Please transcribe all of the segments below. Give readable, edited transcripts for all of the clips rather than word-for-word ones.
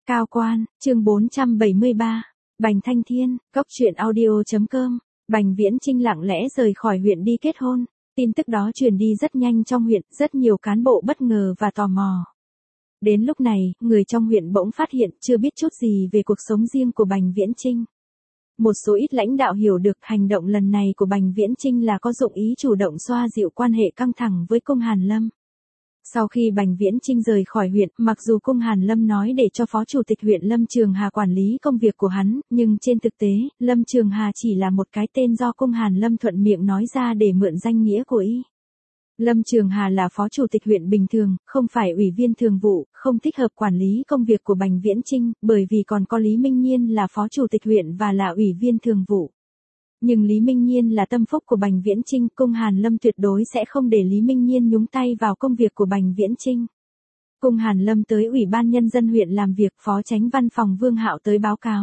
Cao quan, chương 473. Bành Thanh Thiên, Cốc truyện audio.com. Bành Viễn Chinh lặng lẽ rời khỏi huyện đi kết hôn. Tin tức đó truyền đi rất nhanh trong huyện, rất nhiều cán bộ bất ngờ và tò mò. Đến lúc này, người trong huyện bỗng phát hiện chưa biết chút gì về cuộc sống riêng của Bành Viễn Chinh. Một số ít lãnh đạo hiểu được hành động lần này của Bành Viễn Chinh là có dụng ý chủ động xoa dịu quan hệ căng thẳng với Cung Hàn Lâm. Sau khi Bành Viễn Chinh rời khỏi huyện, mặc dù Cung Hàn Lâm nói để cho Phó Chủ tịch huyện Lâm Trường Hà quản lý công việc của hắn, nhưng trên thực tế, Lâm Trường Hà chỉ là một cái tên do Cung Hàn Lâm thuận miệng nói ra để mượn danh nghĩa của y. Lâm Trường Hà là Phó Chủ tịch huyện bình thường, không phải ủy viên thường vụ, không thích hợp quản lý công việc của Bành Viễn Chinh, bởi vì còn có Lý Minh Nhiên là Phó Chủ tịch huyện và là ủy viên thường vụ. Nhưng Lý Minh Nhiên là tâm phúc của Bành Viễn Chinh, Cung Hàn Lâm tuyệt đối sẽ không để Lý Minh Nhiên nhúng tay vào công việc của Bành Viễn Chinh. Cung Hàn Lâm tới Ủy ban Nhân dân huyện làm việc, Phó Chánh Văn phòng Vương Hạo tới báo cáo.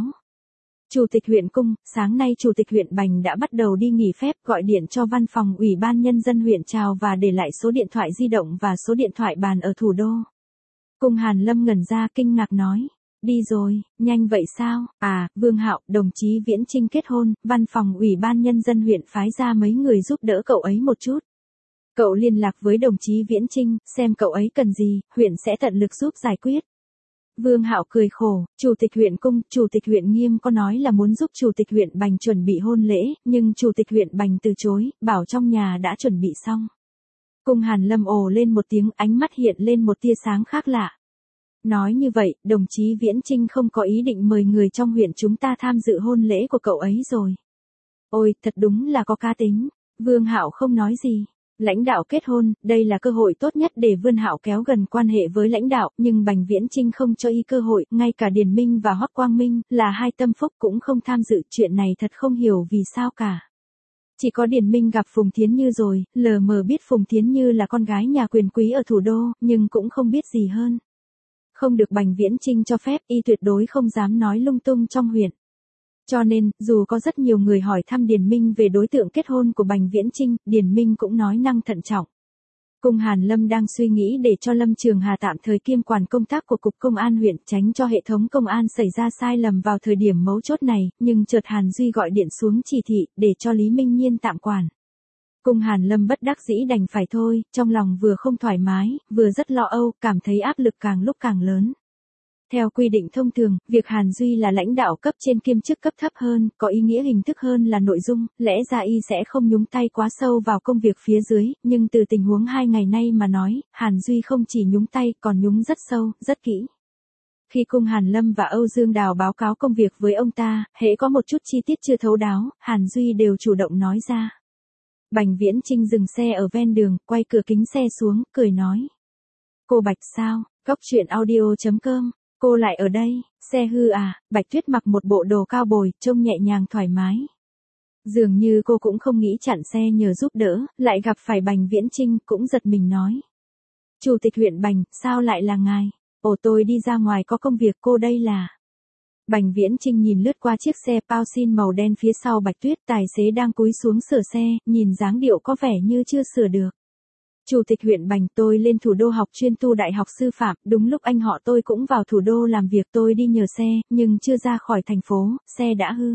Chủ tịch huyện Cung, sáng nay Chủ tịch huyện Bành đã bắt đầu đi nghỉ phép, gọi điện cho văn phòng Ủy ban Nhân dân huyện chào và để lại số điện thoại di động và số điện thoại bàn ở thủ đô. Cung Hàn Lâm ngẩn ra kinh ngạc nói. Đi rồi, nhanh vậy sao? À, Vương Hạo, đồng chí Viễn Chinh kết hôn, văn phòng Ủy ban Nhân dân huyện phái ra mấy người giúp đỡ cậu ấy một chút. Cậu liên lạc với đồng chí Viễn Chinh, xem cậu ấy cần gì, huyện sẽ tận lực giúp giải quyết. Vương Hạo cười khổ, Chủ tịch huyện Cung, Chủ tịch huyện Nghiêm có nói là muốn giúp Chủ tịch huyện Bành chuẩn bị hôn lễ, nhưng Chủ tịch huyện Bành từ chối, bảo trong nhà đã chuẩn bị xong. Cung Hàn Lâm ồ lên một tiếng, ánh mắt hiện lên một tia sáng khác lạ. Nói như vậy, đồng chí Viễn Chinh không có ý định mời người trong huyện chúng ta tham dự hôn lễ của cậu ấy rồi. Ôi, thật đúng là có cá tính. Vương Hạo không nói gì. Lãnh đạo kết hôn, đây là cơ hội tốt nhất để Vương Hạo kéo gần quan hệ với lãnh đạo, nhưng Bành Viễn Chinh không cho y cơ hội, ngay cả Điền Minh và Hoắc Quang Minh, là hai tâm phúc cũng không tham dự, chuyện này thật không hiểu vì sao cả. Chỉ có Điền Minh gặp Phùng Thiến Như rồi, lờ mờ biết Phùng Thiến Như là con gái nhà quyền quý ở thủ đô, nhưng cũng không biết gì hơn. Không được Bành Viễn Chinh cho phép, y tuyệt đối không dám nói lung tung trong huyện. Cho nên, dù có rất nhiều người hỏi thăm Điền Minh về đối tượng kết hôn của Bành Viễn Chinh, Điền Minh cũng nói năng thận trọng. Cung Hàn Lâm đang suy nghĩ để cho Lâm Trường Hà tạm thời kiêm quản công tác của Cục Công an huyện, tránh cho hệ thống công an xảy ra sai lầm vào thời điểm mấu chốt này, nhưng chợt Hàn Duy gọi điện xuống chỉ thị, để cho Lý Minh Nhiên tạm quản. Cung Hàn Lâm bất đắc dĩ đành phải thôi, trong lòng vừa không thoải mái, vừa rất lo âu, cảm thấy áp lực càng lúc càng lớn. Theo quy định thông thường, việc Hàn Duy là lãnh đạo cấp trên kiêm chức cấp thấp hơn, có ý nghĩa hình thức hơn là nội dung, lẽ ra y sẽ không nhúng tay quá sâu vào công việc phía dưới, nhưng từ tình huống 2 ngày nay mà nói, Hàn Duy không chỉ nhúng tay, còn nhúng rất sâu, rất kỹ. Khi Cung Hàn Lâm và Âu Dương Đào báo cáo công việc với ông ta, hễ có một chút chi tiết chưa thấu đáo, Hàn Duy đều chủ động nói ra. Bành Viễn Chinh dừng xe ở ven đường, quay cửa kính xe xuống, cười nói. Cô Bạch sao, Cốc truyện audio.com, cô lại ở đây, xe hư à? Bạch Tuyết mặc một bộ đồ cao bồi, trông nhẹ nhàng thoải mái. Dường như cô cũng không nghĩ chặn xe nhờ giúp đỡ, lại gặp phải Bành Viễn Chinh, cũng giật mình nói. Chủ tịch huyện Bành, sao lại là ngài? Ồ, tôi đi ra ngoài có công việc, cô đây là... Bành Viễn Chinh nhìn lướt qua chiếc xe Pausin màu đen phía sau Bạch Tuyết, tài xế đang cúi xuống sửa xe, nhìn dáng điệu có vẻ như chưa sửa được. Chủ tịch huyện Bành, tôi lên thủ đô học chuyên tu đại học sư phạm, đúng lúc anh họ tôi cũng vào thủ đô làm việc, tôi đi nhờ xe, nhưng chưa ra khỏi thành phố, xe đã hư.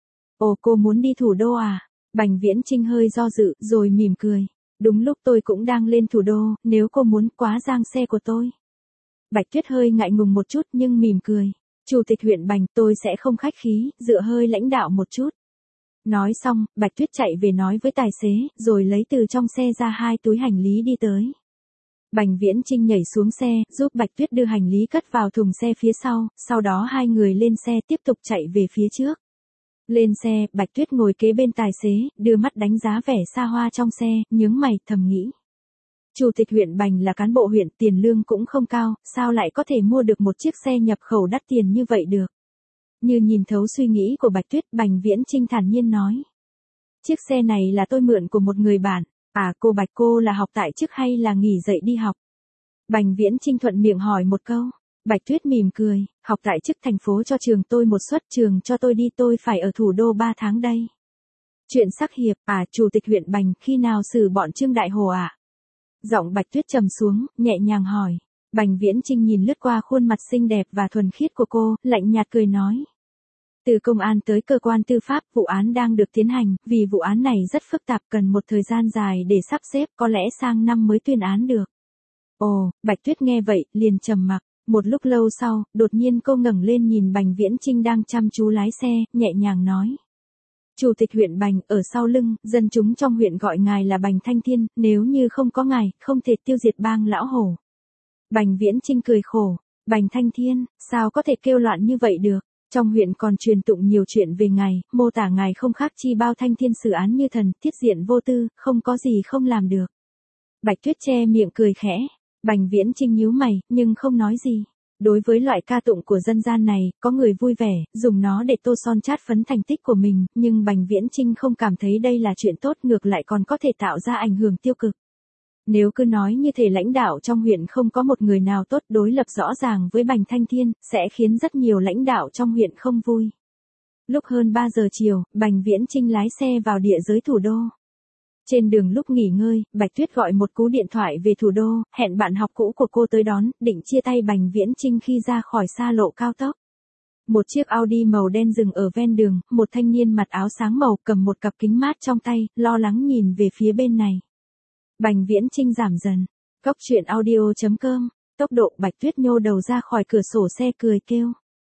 Ồ, cô muốn đi thủ đô à? Bành Viễn Chinh hơi do dự, rồi mỉm cười. Đúng lúc tôi cũng đang lên thủ đô, nếu cô muốn quá giang xe của tôi. Bạch Tuyết hơi ngại ngùng một chút nhưng mỉm cười. Chủ tịch huyện Bành, tôi sẽ không khách khí, dựa hơi lãnh đạo một chút. Nói xong, Bạch Tuyết chạy về nói với tài xế, rồi lấy từ trong xe ra 2 túi hành lý đi tới. Bành Viễn Chinh nhảy xuống xe, giúp Bạch Tuyết đưa hành lý cất vào thùng xe phía sau đó hai người lên xe tiếp tục chạy về phía trước. Lên xe, Bạch Tuyết ngồi kế bên tài xế, đưa mắt đánh giá vẻ xa hoa trong xe, nhướng mày, thầm nghĩ. Chủ tịch huyện Bành là cán bộ huyện, tiền lương cũng không cao, sao lại có thể mua được một chiếc xe nhập khẩu đắt tiền như vậy được? Như nhìn thấu suy nghĩ của Bạch Tuyết, Bành Viễn Chinh thản nhiên nói. Chiếc xe này là tôi mượn của một người bạn. À, cô Bạch, cô là học tại chức hay là nghỉ dậy đi học? Bành Viễn Chinh thuận miệng hỏi một câu. Bạch Tuyết mỉm cười, học tại chức thành phố cho trường tôi một suất, trường cho tôi đi, tôi phải ở thủ đô 3 tháng đây. Chuyện sắc hiệp, à, Chủ tịch huyện Bành, khi nào xử bọn Trương Đại Hồ ạ? Giọng Bạch Tuyết trầm xuống, nhẹ nhàng hỏi. Bành Viễn Chinh nhìn lướt qua khuôn mặt xinh đẹp và thuần khiết của cô, lạnh nhạt cười nói. Từ công an tới cơ quan tư pháp, vụ án đang được tiến hành, vì vụ án này rất phức tạp cần một thời gian dài để sắp xếp, có lẽ sang năm mới tuyên án được. Ồ, Bạch Tuyết nghe vậy, liền trầm mặc. Một lúc lâu sau, đột nhiên cô ngẩng lên nhìn Bành Viễn Chinh đang chăm chú lái xe, nhẹ nhàng nói. Chủ tịch huyện Bành, ở sau lưng, dân chúng trong huyện gọi ngài là Bành Thanh Thiên, nếu như không có ngài, không thể tiêu diệt bang lão hổ. Bành Viễn Chinh cười khổ. Bành Thanh Thiên, sao có thể kêu loạn như vậy được? Trong huyện còn truyền tụng nhiều chuyện về ngài, mô tả ngài không khác chi bao thanh thiên xử án như thần, thiết diện vô tư, không có gì không làm được. Bạch Tuyết che miệng cười khẽ. Bành Viễn Chinh nhíu mày, nhưng không nói gì. Đối với loại ca tụng của dân gian này, có người vui vẻ, dùng nó để tô son chát phấn thành tích của mình, nhưng Bành Viễn Chinh không cảm thấy đây là chuyện tốt, ngược lại còn có thể tạo ra ảnh hưởng tiêu cực. Nếu cứ nói như thể lãnh đạo trong huyện không có một người nào tốt đối lập rõ ràng với Bành Thanh Thiên, sẽ khiến rất nhiều lãnh đạo trong huyện không vui. Lúc hơn 3 giờ chiều, Bành Viễn Chinh lái xe vào địa giới thủ đô. Trên đường lúc nghỉ ngơi, Bạch Tuyết gọi một cú điện thoại về thủ đô, hẹn bạn học cũ của cô tới đón, định chia tay Bành Viễn Chinh khi ra khỏi xa lộ cao tốc. Một chiếc Audi màu đen dừng ở ven đường, một thanh niên mặc áo sáng màu cầm một cặp kính mát trong tay, lo lắng nhìn về phía bên này. Bành Viễn Chinh giảm dần. Cóc truyện audio.com. Tốc độ. Bạch Tuyết nhô đầu ra khỏi cửa sổ xe cười kêu.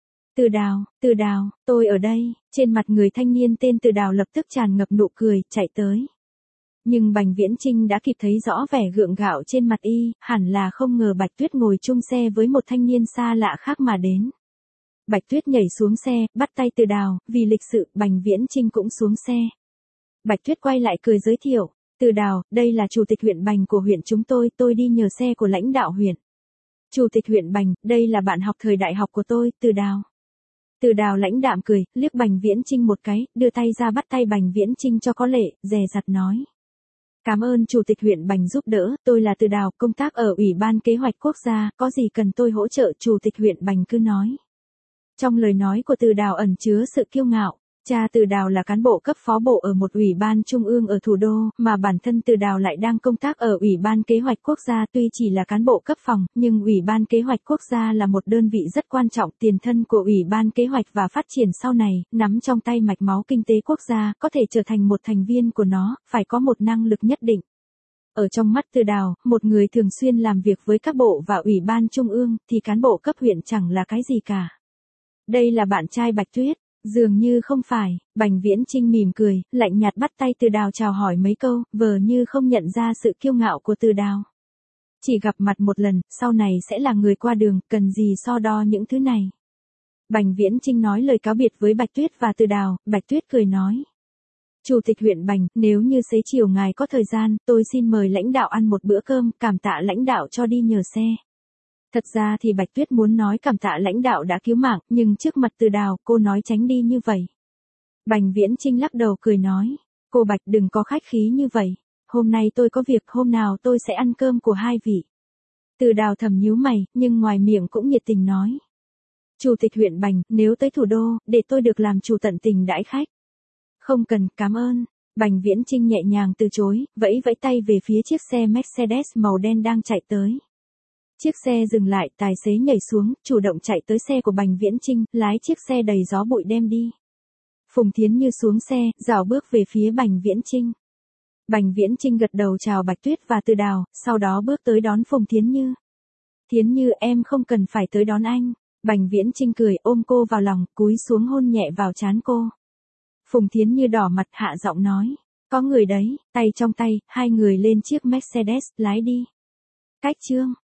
Từ Đào, tôi ở đây. Trên mặt người thanh niên tên Từ Đào lập tức tràn ngập nụ cười, chạy tới. Nhưng Bành Viễn Chinh đã kịp thấy rõ vẻ gượng gạo trên mặt y, hẳn là không ngờ Bạch Tuyết ngồi chung xe với một thanh niên xa lạ khác mà đến. Bạch Tuyết nhảy xuống xe, bắt tay Từ Đào, vì lịch sự, Bành Viễn Chinh cũng xuống xe. Bạch Tuyết quay lại cười giới thiệu. Từ Đào, đây là chủ tịch huyện Bành của huyện chúng tôi đi nhờ xe của lãnh đạo huyện. Chủ tịch huyện Bành, đây là bạn học thời đại học của tôi, Từ Đào. Từ Đào lãnh đạm cười, liếc Bành Viễn Chinh một cái, đưa tay ra bắt tay Bành Viễn Chinh cho có lệ, dè dặt nói. Cảm ơn chủ tịch huyện Bành giúp đỡ, tôi là Từ Đào, công tác ở Ủy ban Kế hoạch Quốc gia, có gì cần tôi hỗ trợ, chủ tịch huyện Bành cứ nói. Trong lời nói của Từ Đào ẩn chứa sự kiêu ngạo. Cha Từ Đào là cán bộ cấp phó bộ ở một ủy ban trung ương ở thủ đô, mà bản thân Từ Đào lại đang công tác ở Ủy ban Kế hoạch Quốc gia, tuy chỉ là cán bộ cấp phòng, nhưng Ủy ban Kế hoạch Quốc gia là một đơn vị rất quan trọng, tiền thân của Ủy ban Kế hoạch và Phát triển sau này, nắm trong tay mạch máu kinh tế quốc gia, có thể trở thành một thành viên của nó, phải có một năng lực nhất định. Ở trong mắt Từ Đào, một người thường xuyên làm việc với các bộ và Ủy ban trung ương, thì cán bộ cấp huyện chẳng là cái gì cả. Đây là bạn trai Bạch Tuyết. Dường như không phải. Bành Viễn Chinh mỉm cười, lạnh nhạt bắt tay Từ Đào chào hỏi mấy câu, vờ như không nhận ra sự kiêu ngạo của Từ Đào. Chỉ gặp mặt một lần, sau này sẽ là người qua đường, cần gì so đo những thứ này. Bành Viễn Chinh nói lời cáo biệt với Bạch Tuyết và Từ Đào, Bạch Tuyết cười nói. Chủ tịch huyện Bành, nếu như xế chiều ngài có thời gian, tôi xin mời lãnh đạo ăn một bữa cơm, cảm tạ lãnh đạo cho đi nhờ xe. Thật ra thì Bạch Tuyết muốn nói cảm tạ lãnh đạo đã cứu mạng, nhưng trước mặt Từ Đào, cô nói tránh đi như vậy. Bành Viễn Chinh lắc đầu cười nói, cô Bạch đừng có khách khí như vậy, hôm nay tôi có việc, hôm nào tôi sẽ ăn cơm của hai vị. Từ Đào thầm nhíu mày, nhưng ngoài miệng cũng nhiệt tình nói. Chủ tịch huyện Bành, nếu tới thủ đô, để tôi được làm chủ tận tình đãi khách. Không cần, cảm ơn. Bành Viễn Chinh nhẹ nhàng từ chối, vẫy vẫy tay về phía chiếc xe Mercedes màu đen đang chạy tới. Chiếc xe dừng lại, tài xế nhảy xuống, chủ động chạy tới xe của Bành Viễn Chinh, lái chiếc xe đầy gió bụi đem đi. Phùng Thiến Như xuống xe, rảo bước về phía Bành Viễn Chinh. Bành Viễn Chinh gật đầu chào Bạch Tuyết và Từ Đào, sau đó bước tới đón Phùng Thiến Như. Thiến Như em không cần phải tới đón anh. Bành Viễn Chinh cười ôm cô vào lòng, cúi xuống hôn nhẹ vào trán cô. Phùng Thiến Như đỏ mặt hạ giọng nói. Có người đấy, tay trong tay, hai người lên chiếc Mercedes, lái đi. Cách chương.